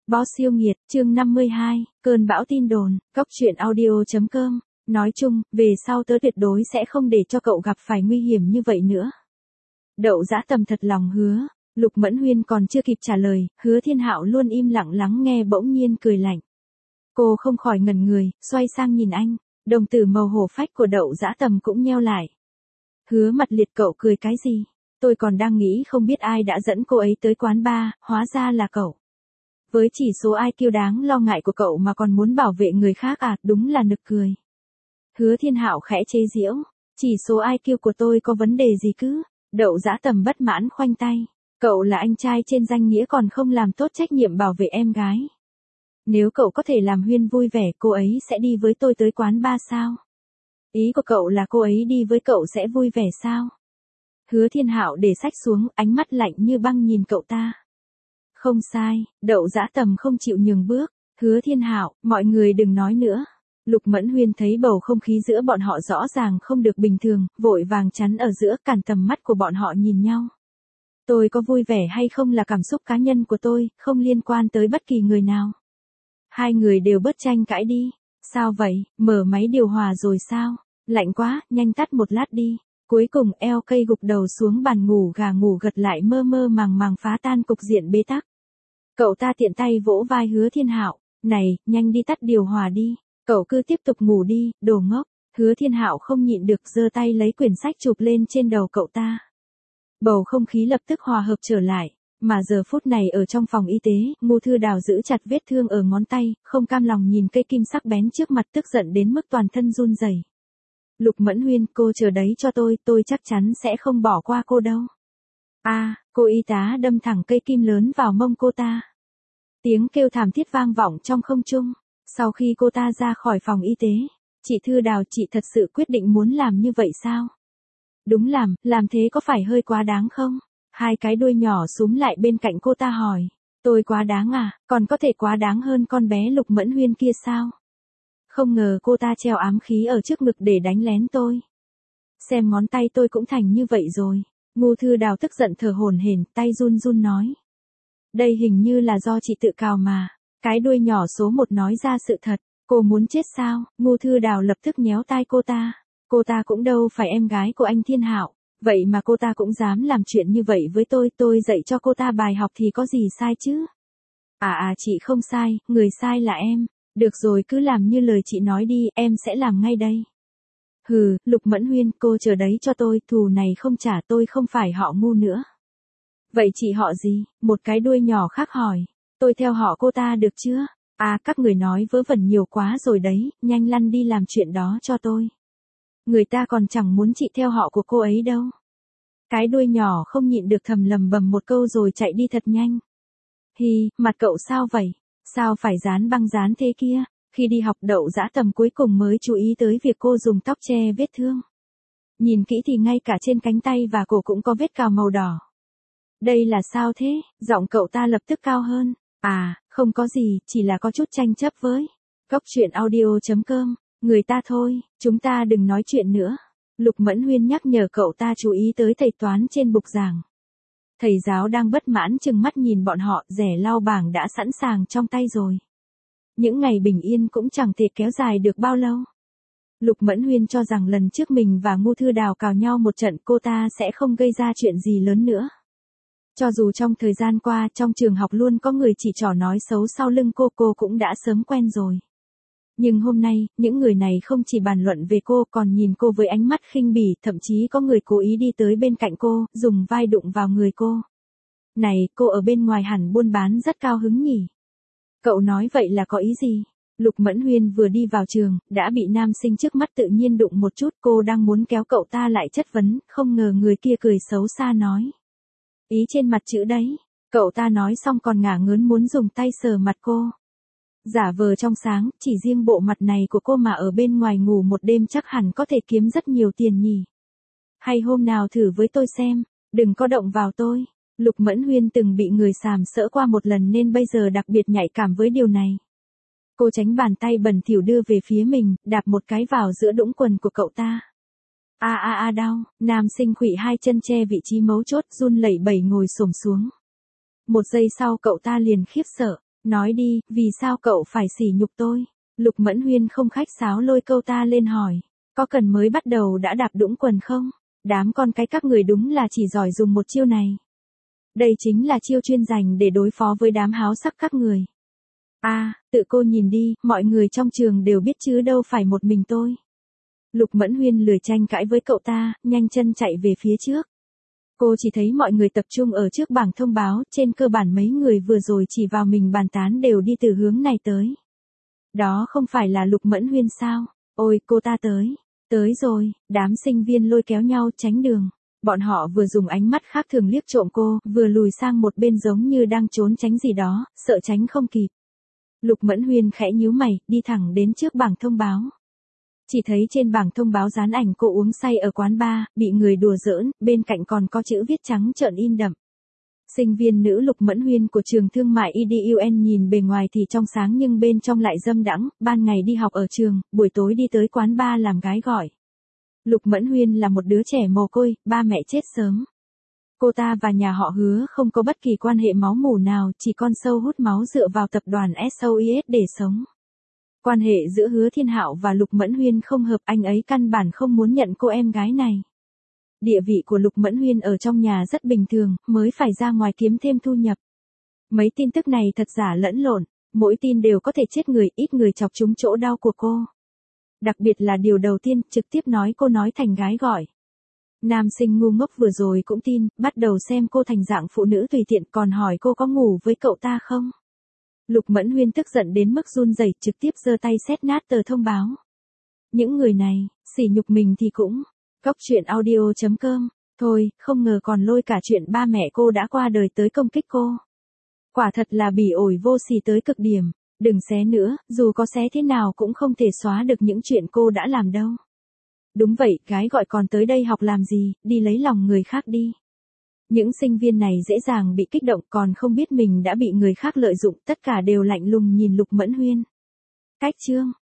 Boss yêu nghiệt, chương 52, cơn bão tin đồn, Cóc truyện audio.com. Nói chung, về sau tớ tuyệt đối sẽ không để cho cậu gặp phải nguy hiểm như vậy nữa. Đậu Dã Tầm thật lòng hứa. Lục Mẫn Huyên còn chưa kịp trả lời, Hứa Thiên Hạo luôn im lặng lắng nghe bỗng nhiên cười lạnh. Cô không khỏi ngẩn người, xoay sang nhìn anh, đồng tử màu hổ phách của Đậu Dã Tầm cũng nheo lại. Hứa Mặt Liệt, cậu cười cái gì? Tôi còn đang nghĩ không biết ai đã dẫn cô ấy tới quán bar, hóa ra là cậu. Với chỉ số IQ đáng lo ngại của cậu mà còn muốn bảo vệ người khác à, đúng là nực cười. Hứa Thiên Hạo khẽ chế giễu, chỉ số IQ của tôi có vấn đề gì cứ? Đậu Dã Tầm bất mãn khoanh tay, cậu là anh trai trên danh nghĩa còn không làm tốt trách nhiệm bảo vệ em gái. Nếu cậu có thể làm Huyên vui vẻ, cô ấy sẽ đi với tôi tới quán bar sao? Ý của cậu là cô ấy đi với cậu sẽ vui vẻ sao? Hứa Thiên Hạo để sách xuống, ánh mắt lạnh như băng nhìn cậu ta. Không sai, Đậu Dã Tầm không chịu nhường bước. Hứa Thiên Hạo, mọi người đừng nói nữa. Lục Mẫn Huyên thấy bầu không khí giữa bọn họ rõ ràng không được bình thường, vội vàng chắn ở giữa, cản tầm mắt của bọn họ nhìn nhau. Tôi có vui vẻ hay không là cảm xúc cá nhân của tôi, không liên quan tới bất kỳ người nào. Hai người đều bớt tranh cãi đi. Sao vậy, mở máy điều hòa rồi sao? Lạnh quá, nhanh tắt một lát đi. Cuối cùng LK gục đầu xuống bàn ngủ gà ngủ gật lại mơ mơ màng màng phá tan cục diện bế tắc. Cậu ta tiện tay vỗ vai Hứa Thiên Hạo, này, nhanh đi tắt điều hòa đi, cậu cứ tiếp tục ngủ đi, đồ ngốc. Hứa Thiên Hạo không nhịn được giơ tay lấy quyển sách chụp lên trên đầu cậu ta. Bầu không khí lập tức hòa hợp trở lại, mà giờ phút này ở trong phòng y tế, Ngô Thư Đào giữ chặt vết thương ở ngón tay, không cam lòng nhìn cây kim sắc bén trước mặt, tức giận đến mức toàn thân run rẩy. Lục Mẫn Huyên, cô chờ đấy cho tôi chắc chắn sẽ không bỏ qua cô đâu. Cô y tá đâm thẳng cây kim lớn vào mông cô ta. Tiếng kêu thảm thiết vang vọng trong không trung. Sau khi cô ta ra khỏi phòng y tế, chị Thư Đào, chị thật sự quyết định muốn làm như vậy sao? Đúng làm thế có phải hơi quá đáng không? Hai cái đuôi nhỏ súm lại bên cạnh cô ta hỏi. Tôi quá đáng à, còn có thể quá đáng hơn con bé Lục Mẫn Huyên kia sao? Không ngờ cô ta treo ám khí ở trước ngực để đánh lén tôi. Xem ngón tay tôi cũng thành như vậy rồi. Ngô Thư Đào tức giận thở hổn hển, tay run run nói. Đây hình như là do chị tự cào mà. Cái đuôi nhỏ số 1 nói ra sự thật. Cô muốn chết sao? Ngô Thư Đào lập tức nhéo tai cô ta. Cô ta cũng đâu phải em gái của anh Thiên Hạo. Vậy mà cô ta cũng dám làm chuyện như vậy với tôi dạy cho cô ta bài học thì có gì sai chứ? Chị không sai, người sai là em. Được rồi, cứ làm như lời chị nói đi, em sẽ làm ngay đây. Hừ, Lục Mẫn Huyên, cô chờ đấy cho tôi, thù này không trả, tôi không phải họ ngu nữa. Vậy chị họ gì? Một cái đuôi nhỏ khác hỏi. Tôi theo họ cô ta được chưa? Các người nói vớ vẩn nhiều quá rồi đấy, nhanh lăn đi làm chuyện đó cho tôi. Người ta còn chẳng muốn chị theo họ của cô ấy đâu. Cái đuôi nhỏ không nhịn được thầm lầm bầm một câu rồi chạy đi thật nhanh. Hi, mặt cậu sao vậy? Sao phải dán băng dán thế kia? Khi đi học, Đậu Dã Tầm cuối cùng mới chú ý tới việc cô dùng tóc che vết thương. Nhìn kỹ thì ngay cả trên cánh tay và cổ cũng có vết cào màu đỏ. Đây là sao thế? Giọng cậu ta lập tức cao hơn. Không có gì, chỉ là có chút tranh chấp với Cóc truyện audio.com. Người ta thôi, chúng ta đừng nói chuyện nữa. Lục Mẫn Huyên nhắc nhở cậu ta chú ý tới thầy toán trên bục giảng. Thầy giáo đang bất mãn chừng mắt nhìn bọn họ, rẻ lau bảng đã sẵn sàng trong tay rồi. Những ngày bình yên cũng chẳng thể kéo dài được bao lâu. Lục Mẫn Huyên cho rằng lần trước mình và Ngô Thư Đào cào nhau một trận, cô ta sẽ không gây ra chuyện gì lớn nữa. Cho dù trong thời gian qua trong trường học luôn có người chỉ trỏ nói xấu sau lưng cô cũng đã sớm quen rồi. Nhưng hôm nay, những người này không chỉ bàn luận về cô còn nhìn cô với ánh mắt khinh bỉ, thậm chí có người cố ý đi tới bên cạnh cô, dùng vai đụng vào người cô. Này, cô ở bên ngoài hẳn buôn bán rất cao hứng nhỉ? Cậu nói vậy là có ý gì? Lục Mẫn Huyên vừa đi vào trường, đã bị nam sinh trước mắt tự nhiên đụng một chút, cô đang muốn kéo cậu ta lại chất vấn, không ngờ người kia cười xấu xa nói. Ý trên mặt chữ đấy. Cậu ta nói xong còn ngả ngớn muốn dùng tay sờ mặt cô. Giả vờ trong sáng, chỉ riêng bộ mặt này của cô mà ở bên ngoài ngủ một đêm chắc hẳn có thể kiếm rất nhiều tiền nhỉ. Hay hôm nào thử với tôi xem, đừng có động vào tôi. Lục Mẫn Huyên từng bị người sàm sỡ qua một lần nên bây giờ đặc biệt nhạy cảm với điều này. Cô tránh bàn tay bẩn thỉu đưa về phía mình, đạp một cái vào giữa đũng quần của cậu ta. Đau, nam sinh khuỵu hai chân che vị trí mấu chốt, run lẩy bẩy ngồi xổm xuống. Một giây sau cậu ta liền khiếp sợ, Nói đi, vì sao cậu phải sỉ nhục tôi? Lục Mẫn Huyên không khách sáo lôi câu ta lên hỏi. Có cần mới bắt đầu đã đạp đũng quần không? Đám con cái các người đúng là chỉ giỏi dùng một chiêu này. Đây chính là chiêu chuyên dành để đối phó với đám háo sắc các người. Tự cô nhìn đi, mọi người trong trường đều biết chứ đâu phải một mình tôi. Lục Mẫn Huyên lười tranh cãi với cậu ta, nhanh chân chạy về phía trước. Cô chỉ thấy mọi người tập trung ở trước bảng thông báo, trên cơ bản mấy người vừa rồi chỉ vào mình bàn tán đều đi từ hướng này tới. Đó không phải là Lục Mẫn Huyên sao? Ôi, cô ta tới. Tới rồi, đám sinh viên lôi kéo nhau tránh đường. Bọn họ vừa dùng ánh mắt khác thường liếc trộm cô, vừa lùi sang một bên giống như đang trốn tránh gì đó, sợ tránh không kịp. Lục Mẫn Huyên khẽ nhíu mày, đi thẳng đến trước bảng thông báo. Chỉ thấy trên bảng thông báo dán ảnh cô uống say ở quán bar, bị người đùa giỡn, bên cạnh còn có chữ viết trắng trợn in đậm. Sinh viên nữ Lục Mẫn Huyên của trường thương mại EDUN nhìn bề ngoài thì trong sáng nhưng bên trong lại dâm đãng, ban ngày đi học ở trường, buổi tối đi tới quán bar làm gái gọi. Lục Mẫn Huyên là một đứa trẻ mồ côi, ba mẹ chết sớm. Cô ta và nhà họ Hứa không có bất kỳ quan hệ máu mủ nào, chỉ con sâu hút máu dựa vào tập đoàn SOIS để sống. Quan hệ giữa Hứa Thiên Hạo và Lục Mẫn Huyên không hợp, anh ấy căn bản không muốn nhận cô em gái này. Địa vị của Lục Mẫn Huyên ở trong nhà rất bình thường, mới phải ra ngoài kiếm thêm thu nhập. Mấy tin tức này thật giả lẫn lộn, mỗi tin đều có thể chết người, ít người chọc trúng chỗ đau của cô. Đặc biệt là điều đầu tiên, trực tiếp nói cô nói thành gái gọi. Nam sinh ngu ngốc vừa rồi cũng tin, bắt đầu xem cô thành dạng phụ nữ tùy tiện, còn hỏi cô có ngủ với cậu ta không. Lục Mẫn Huyên tức giận đến mức run rẩy, trực tiếp giơ tay xét nát tờ thông báo. Những người này, sỉ nhục mình thì cũng. Cóc truyện audio.com. Thôi, không ngờ còn lôi cả chuyện ba mẹ cô đã qua đời tới công kích cô. Quả thật là bỉ ổi vô sỉ tới cực điểm. Đừng xé nữa, dù có xé thế nào cũng không thể xóa được những chuyện cô đã làm đâu. Đúng vậy, gái gọi còn tới đây học làm gì, đi lấy lòng người khác đi. Những sinh viên này dễ dàng bị kích động, còn không biết mình đã bị người khác lợi dụng, tất cả đều lạnh lùng nhìn Lục Mẫn Huyên. Cách chương